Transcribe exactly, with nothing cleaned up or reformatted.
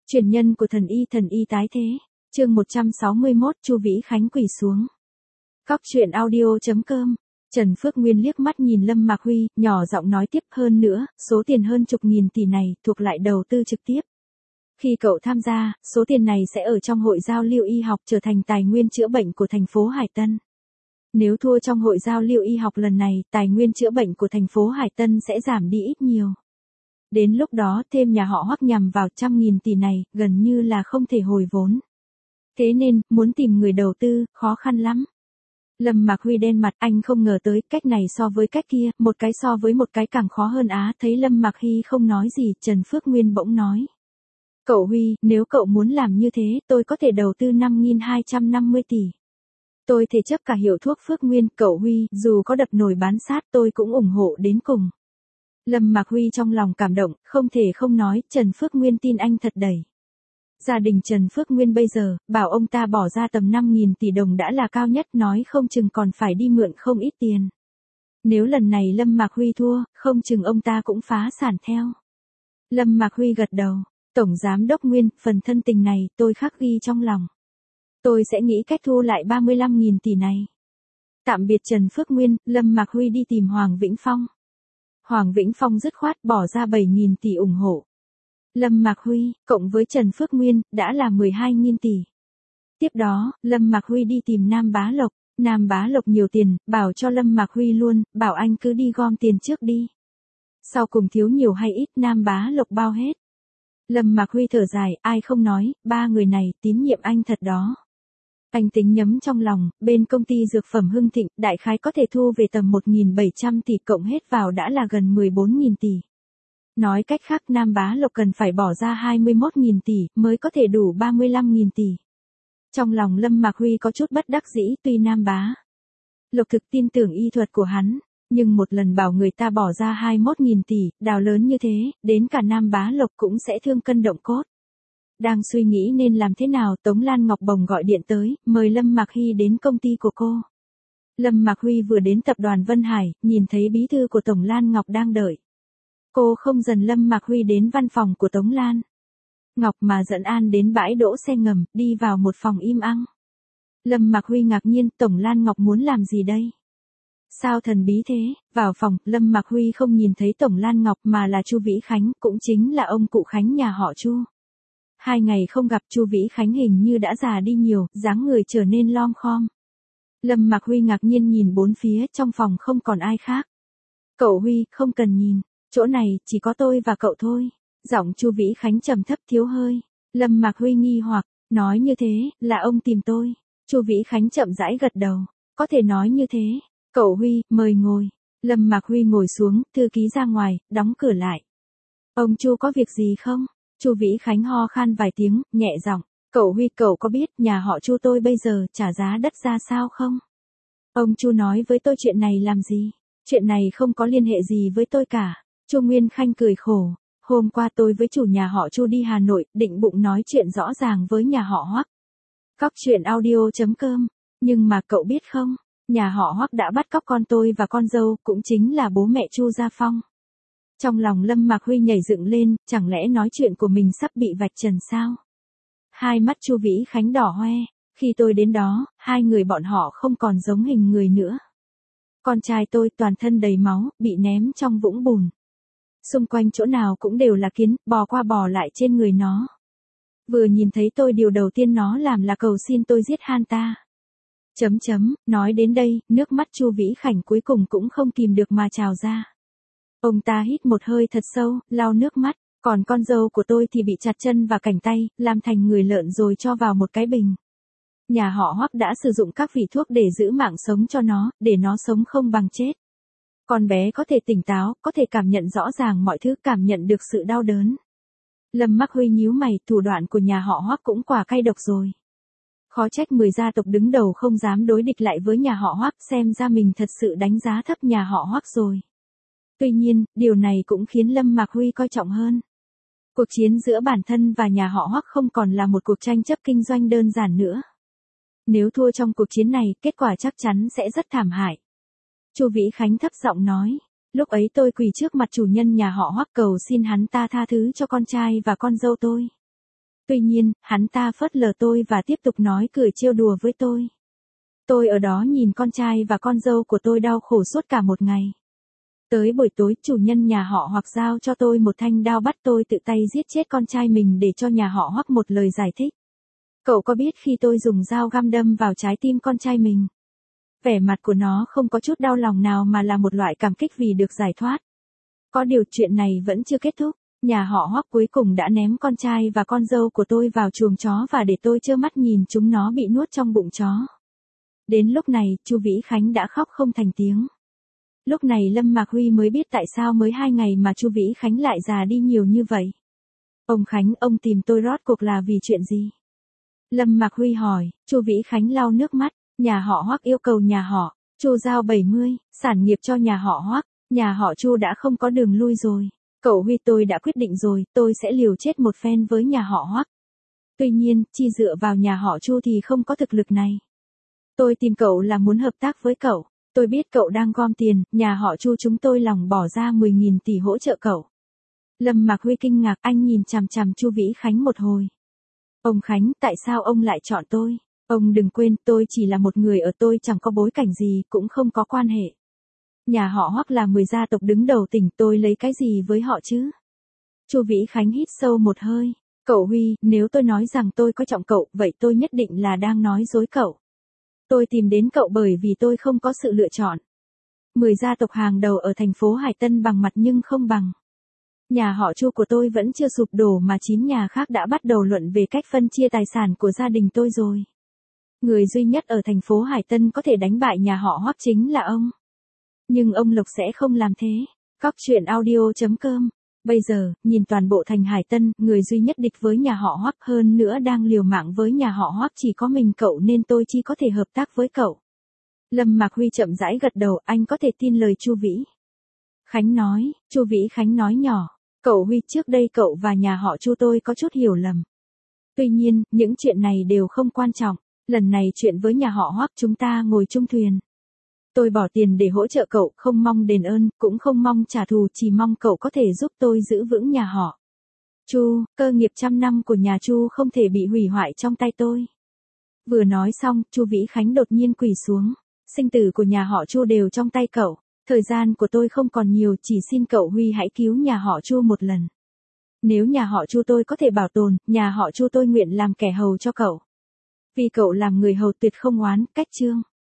Truyền nhân của thần y thần y tái thế. Chương một trăm sáu mươi mốt Chu Vĩ Khánh quỳ xuống. Cóc truyện audio chấm com. Trần Phước Nguyên liếc mắt nhìn Lâm Mạc Huy, nhỏ giọng nói tiếp hơn nữa, số tiền hơn chục nghìn tỷ này thuộc lại đầu tư trực tiếp. Khi cậu tham gia, số tiền này sẽ ở trong hội giao lưu y học trở thành tài nguyên chữa bệnh của thành phố Hải Tân. Nếu thua trong hội giao lưu y học lần này, tài nguyên chữa bệnh của thành phố Hải Tân sẽ giảm đi ít nhiều. Đến lúc đó thêm nhà họ Hoắc nhằm vào trăm nghìn tỷ này, gần như là không thể hồi vốn. Thế nên, muốn tìm người đầu tư, khó khăn lắm. Lâm Mạc Huy đen mặt, anh không ngờ tới, cách này so với cách kia, một cái so với một cái càng khó hơn á. Thấy Lâm Mạc Huy không nói gì, Trần Phước Nguyên bỗng nói. Cậu Huy, nếu cậu muốn làm như thế, tôi có thể đầu tư năm nghìn hai trăm năm mươi tỷ. Tôi thể chấp cả hiệu thuốc Phước Nguyên, cậu Huy, dù có đập nồi bán sát tôi cũng ủng hộ đến cùng. Lâm Mạc Huy trong lòng cảm động, không thể không nói, Trần Phước Nguyên tin anh thật đầy. Gia đình Trần Phước Nguyên bây giờ, bảo ông ta bỏ ra tầm năm nghìn tỷ đồng đã là cao nhất, nói không chừng còn phải đi mượn không ít tiền. Nếu lần này Lâm Mạc Huy thua, không chừng ông ta cũng phá sản theo. Lâm Mạc Huy gật đầu, Tổng Giám đốc Nguyên, phần thân tình này tôi khắc ghi trong lòng. Tôi sẽ nghĩ cách thu lại ba mươi lăm nghìn tỷ này. Tạm biệt Trần Phước Nguyên, Lâm Mạc Huy đi tìm Hoàng Vĩnh Phong. Hoàng Vĩnh Phong dứt khoát bỏ ra bảy nghìn tỷ ủng hộ. Lâm Mạc Huy, cộng với Trần Phước Nguyên, đã là mười hai nghìn tỷ. Tiếp đó, Lâm Mạc Huy đi tìm Nam Bá Lộc. Nam Bá Lộc nhiều tiền, bảo cho Lâm Mạc Huy luôn, bảo anh cứ đi gom tiền trước đi. Sau cùng thiếu nhiều hay ít, Nam Bá Lộc bao hết. Lâm Mạc Huy thở dài, ai không nói, ba người này tín nhiệm anh thật đó. Anh tính nhấm trong lòng, bên công ty dược phẩm Hưng Thịnh, đại khái có thể thu về tầm một nghìn bảy trăm tỷ, cộng hết vào đã là gần mười bốn nghìn tỷ. Nói cách khác, Nam Bá Lộc cần phải bỏ ra hai mươi mốt nghìn tỷ, mới có thể đủ ba mươi lăm nghìn tỷ. Trong lòng Lâm Mạc Huy có chút bất đắc dĩ, tuy Nam Bá Lộc thực tin tưởng y thuật của hắn, nhưng một lần bảo người ta bỏ ra hai mươi mốt nghìn tỷ, đào lớn như thế, đến cả Nam Bá Lộc cũng sẽ thương cân động cốt. Đang suy nghĩ nên làm thế nào, Tống Lan Ngọc bồng gọi điện tới, mời Lâm Mạc Huy đến công ty của cô. Lâm Mạc Huy vừa đến tập đoàn Vân Hải, nhìn thấy bí thư của Tổng Lan Ngọc đang đợi. Cô không dần Lâm Mạc Huy đến văn phòng của Tống Lan Ngọc mà dẫn An đến bãi đỗ xe ngầm, đi vào một phòng im ắng. Lâm Mạc Huy ngạc nhiên, Tổng Lan Ngọc muốn làm gì đây? Sao thần bí thế? Vào phòng, Lâm Mạc Huy không nhìn thấy Tổng Lan Ngọc mà là Chu Vĩ Khánh, cũng chính là ông cụ Khánh nhà họ Chu. Hai ngày không gặp, Chu Vĩ Khánh hình như đã già đi nhiều, dáng người trở nên lom khom. Lâm Mạc Huy ngạc nhiên nhìn bốn phía, trong phòng không còn ai khác. Cậu Huy, không cần nhìn, chỗ này chỉ có tôi và cậu thôi. Giọng Chu Vĩ Khánh trầm thấp thiếu hơi. Lâm Mạc Huy nghi hoặc, nói như thế, là ông tìm tôi. Chu Vĩ Khánh chậm rãi gật đầu, có thể nói như thế. Cậu Huy, mời ngồi. Lâm Mạc Huy ngồi xuống, thư ký ra ngoài, đóng cửa lại. Ông Chu có việc gì không? Chu Vĩ Khánh ho khan vài tiếng, nhẹ giọng, cậu Huy, cậu có biết nhà họ Chu tôi bây giờ trả giá đất ra sao không? Ông Chu nói với tôi chuyện này làm gì? Chuyện này không có liên hệ gì với tôi cả. Chu Nguyên Khanh cười khổ, hôm qua tôi với chủ nhà họ Chu đi Hà Nội, định bụng nói chuyện rõ ràng với nhà họ Hoắc. Cóc truyện audio chấm com, nhưng mà cậu biết không, nhà họ Hoắc đã bắt cóc con tôi và con dâu, cũng chính là bố mẹ Chu Gia Phong. Trong lòng Lâm Mạc Huy nhảy dựng lên, chẳng lẽ nói chuyện của mình sắp bị vạch trần sao? Hai mắt Chu Vĩ Khánh đỏ hoe, khi tôi đến đó, hai người bọn họ không còn giống hình người nữa. Con trai tôi toàn thân đầy máu, bị ném trong vũng bùn. Xung quanh chỗ nào cũng đều là kiến, bò qua bò lại trên người nó. Vừa nhìn thấy tôi điều đầu tiên nó làm là cầu xin tôi giết han ta. Chấm chấm, nói đến đây, nước mắt Chu Vĩ Khánh cuối cùng cũng không kìm được mà trào ra. Ông ta hít một hơi thật sâu, lau nước mắt, còn con dâu của tôi thì bị chặt chân và cẳng tay, làm thành người lợn rồi cho vào một cái bình. Nhà họ Hoắc đã sử dụng các vị thuốc để giữ mạng sống cho nó, để nó sống không bằng chết. Con bé có thể tỉnh táo, có thể cảm nhận rõ ràng mọi thứ, cảm nhận được sự đau đớn. Lâm Mạc Huy nhíu mày, thủ đoạn của nhà họ Hoắc cũng quả cay độc rồi. Khó trách mười gia tộc đứng đầu không dám đối địch lại với nhà họ Hoắc, xem ra mình thật sự đánh giá thấp nhà họ Hoắc rồi. Tuy nhiên, điều này cũng khiến Lâm Mạc Huy coi trọng hơn. Cuộc chiến giữa bản thân và nhà họ Hoắc không còn là một cuộc tranh chấp kinh doanh đơn giản nữa. Nếu thua trong cuộc chiến này, kết quả chắc chắn sẽ rất thảm hại. Chu Vĩ Khánh thấp giọng nói, lúc ấy tôi quỳ trước mặt chủ nhân nhà họ Hoắc cầu xin hắn ta tha thứ cho con trai và con dâu tôi. Tuy nhiên, hắn ta phớt lờ tôi và tiếp tục nói cười trêu đùa với tôi. Tôi ở đó nhìn con trai và con dâu của tôi đau khổ suốt cả một ngày. Tới buổi tối, chủ nhân nhà họ Hoắc giao cho tôi một thanh đao bắt tôi tự tay giết chết con trai mình để cho nhà họ Hoắc một lời giải thích. Cậu có biết khi tôi dùng dao găm đâm vào trái tim con trai mình, vẻ mặt của nó không có chút đau lòng nào mà là một loại cảm kích vì được giải thoát. Có điều chuyện này vẫn chưa kết thúc, nhà họ Hoắc cuối cùng đã ném con trai và con dâu của tôi vào chuồng chó và để tôi trơ mắt nhìn chúng nó bị nuốt trong bụng chó. Đến lúc này, Chu Vĩ Khánh đã khóc không thành tiếng. Lúc này Lâm Mạc Huy mới biết tại sao mới hai ngày mà Chu Vĩ Khánh lại già đi nhiều như vậy. Ông Khánh, ông tìm tôi rốt cuộc là vì chuyện gì? Lâm Mạc Huy hỏi. Chu Vĩ Khánh lau nước mắt. Nhà họ Hoắc yêu cầu nhà họ Chu giao bảy mươi, sản nghiệp cho nhà họ Hoắc. Nhà họ Chu đã không có đường lui rồi. Cậu Huy, tôi đã quyết định rồi, tôi sẽ liều chết một phen với nhà họ Hoắc. Tuy nhiên, chỉ dựa vào nhà họ Chu thì không có thực lực này. Tôi tìm cậu là muốn hợp tác với cậu. Tôi biết cậu đang gom tiền, nhà họ Chu chúng tôi lòng bỏ ra mười nghìn tỷ hỗ trợ cậu. Lâm Mạc Huy kinh ngạc, anh nhìn chằm chằm Chu Vĩ Khánh một hồi. Ông Khánh, tại sao ông lại chọn tôi? Ông đừng quên, tôi chỉ là một người ở, tôi chẳng có bối cảnh gì, cũng không có quan hệ. Nhà họ Hoắc là mười gia tộc đứng đầu tỉnh, tôi lấy cái gì với họ chứ? Chu Vĩ Khánh hít sâu một hơi. Cậu Huy, nếu tôi nói rằng tôi coi trọng cậu, vậy tôi nhất định là đang nói dối cậu. Tôi tìm đến cậu bởi vì tôi không có sự lựa chọn. Mười gia tộc hàng đầu ở thành phố Hải Tân bằng mặt nhưng không bằng. Nhà họ Chu của tôi vẫn chưa sụp đổ mà chín nhà khác đã bắt đầu luận về cách phân chia tài sản của gia đình tôi rồi. Người duy nhất ở thành phố Hải Tân có thể đánh bại nhà họ Hoắc chính là ông. Nhưng ông Lộc sẽ không làm thế. Cóc truyện audio chấm com. Bây giờ, nhìn toàn bộ thành Hải Tân, người duy nhất địch với nhà họ Hoắc hơn nữa đang liều mạng với nhà họ Hoắc chỉ có mình cậu nên tôi chỉ có thể hợp tác với cậu. Lâm Mạc Huy chậm rãi gật đầu, anh có thể tin lời Chu Vĩ Khánh nói. Chu Vĩ Khánh nói nhỏ, cậu Huy, trước đây cậu và nhà họ Chu tôi có chút hiểu lầm. Tuy nhiên, những chuyện này đều không quan trọng, lần này chuyện với nhà họ Hoắc chúng ta ngồi chung thuyền. Tôi bỏ tiền để hỗ trợ cậu, không mong đền ơn, cũng không mong trả thù, chỉ mong cậu có thể giúp tôi giữ vững nhà họ Chu, cơ nghiệp trăm năm của nhà Chu không thể bị hủy hoại trong tay tôi. Vừa nói xong, Chu Vĩ Khánh đột nhiên quỳ xuống. Sinh tử của nhà họ Chu đều trong tay cậu. Thời gian của tôi không còn nhiều, chỉ xin cậu Huy hãy cứu nhà họ Chu một lần. Nếu nhà họ Chu tôi có thể bảo tồn, nhà họ Chu tôi nguyện làm kẻ hầu cho cậu. Vì cậu làm người hầu tuyệt không oán, cách chương.